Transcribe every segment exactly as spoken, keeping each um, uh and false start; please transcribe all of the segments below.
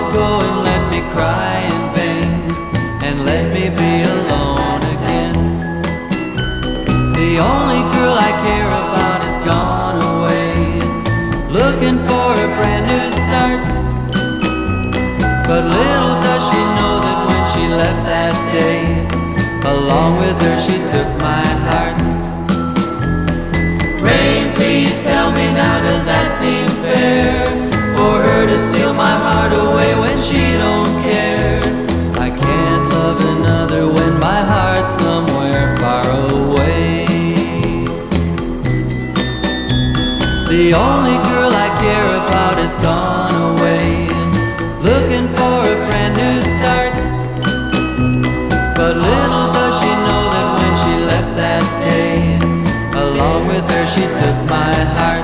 go and let me cry in vain, and let me be alone again. The only girl I care about has gone away, looking for a brand new start. But little does she know that when she left that day, along with her she took my heart. Rain, please tell me now, does that seem fair? For her to steal my heart away when she don't care. I can't love another when my heart's somewhere far away. The only girl I care about has gone away, looking for a brand new start. But little does she know that when she left that day, along with her she took my heart.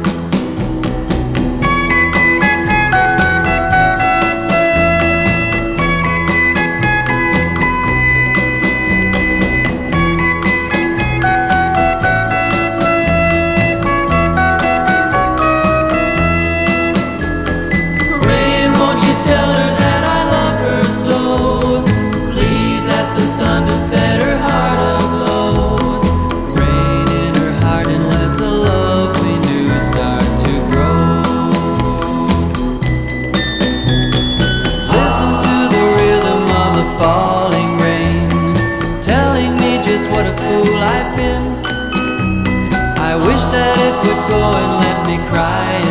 Falling rain, telling me just what a fool I've been. I wish that it would go and let me cry